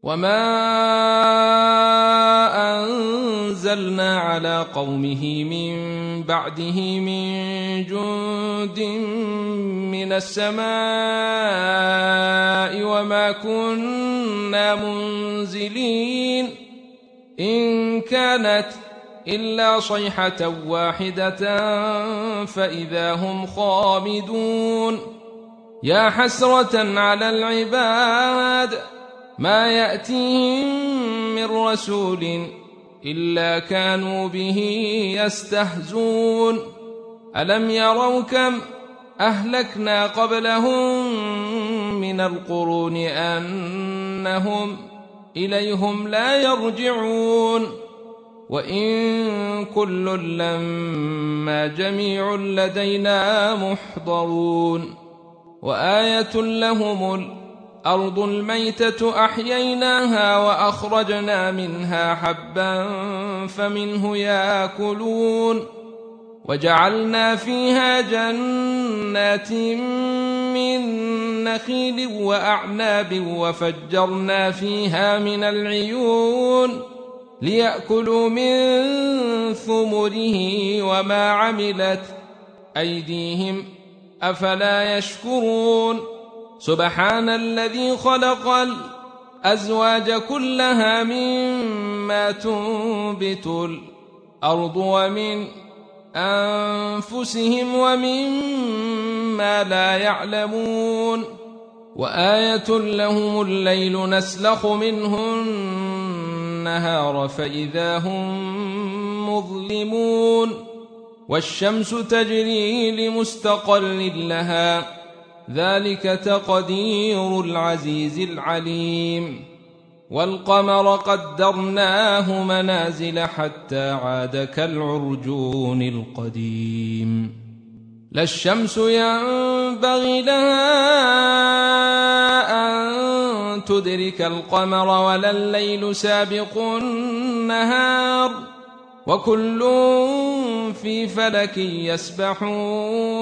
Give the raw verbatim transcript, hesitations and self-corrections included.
وما أنزلنا على قومه من بعده من جند من السماء وما كنا منزلين إن كانت إلا صيحة واحدة فإذا هم خامدون يا حسرة على العباد ما يأتيهم من رسول إلا كانوا به يستهزون ألم يروا كم أهلكنا قبلهم من القرون أنهم إليهم لا يرجعون وإن كل لما جميع لدينا محضرون وآية لهم الأرض الميتة أحييناها وأخرجنا منها حبا فمنه يأكلون وجعلنا فيها جنات من نخيل وأعناب وفجرنا فيها من العيون ليأكلوا من ثمره وما عملت أيديهم أفلا يشكرون سبحان الذي خلق الأزواج كلها مما تنبت الأرض ومن أنفسهم ومما لا يعلمون وآية لهم الليل نسلخ منه النهار فإذا هم مظلمون والشمس تجري لمستقر لها ذلك تقدير العزيز العليم والقمر قدرناه منازل حتى عاد كالعرجون القديم لا الشمس ينبغي لها أن تدرك القمر ولا الليل سابق النهار وكل في فلك يسبحون